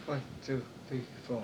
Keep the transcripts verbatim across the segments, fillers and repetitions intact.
One, two, three, four.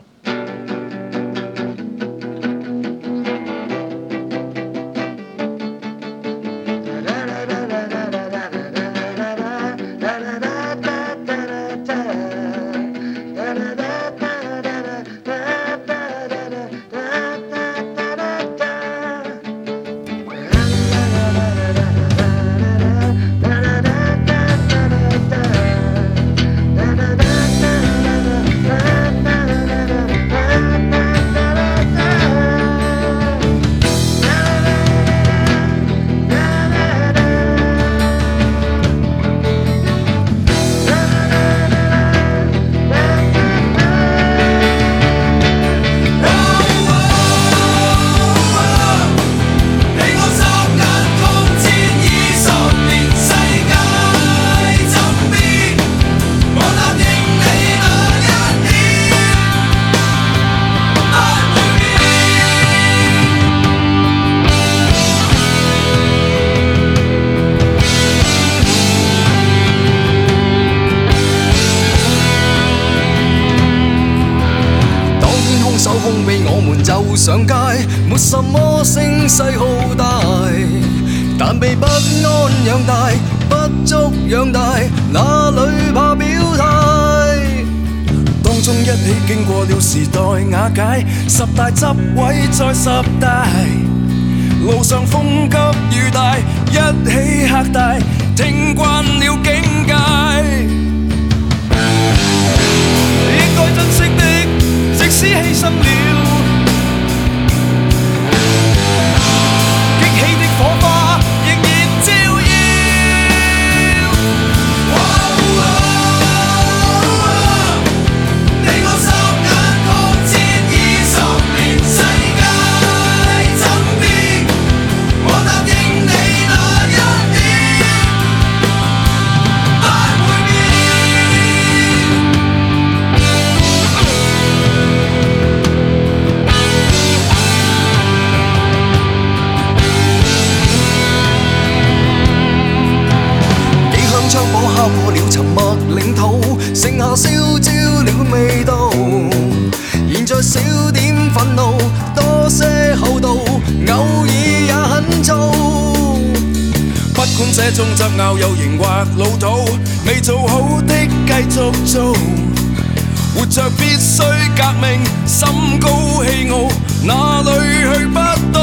就上街，没什么聲勢浩大，但被不安養大，不足養大，哪裏怕表態？當中一起經過了時代瓦解，十大執位再十大，路上風急雨大，一起嚇大，聽慣了境界。應該珍惜的，即使犧牲了。 火花仍然照耀，你我三眼抗戰二十年，世界怎變？我答應你那一點，不會變。槍火敲破了沉默領土，剩下燒焦了味道。現在少點憤怒，多些厚道，偶爾也很燥。不管這種爭拗有型或老土，未做好的繼續做。活着必須革命，心高氣傲，哪裏去不到？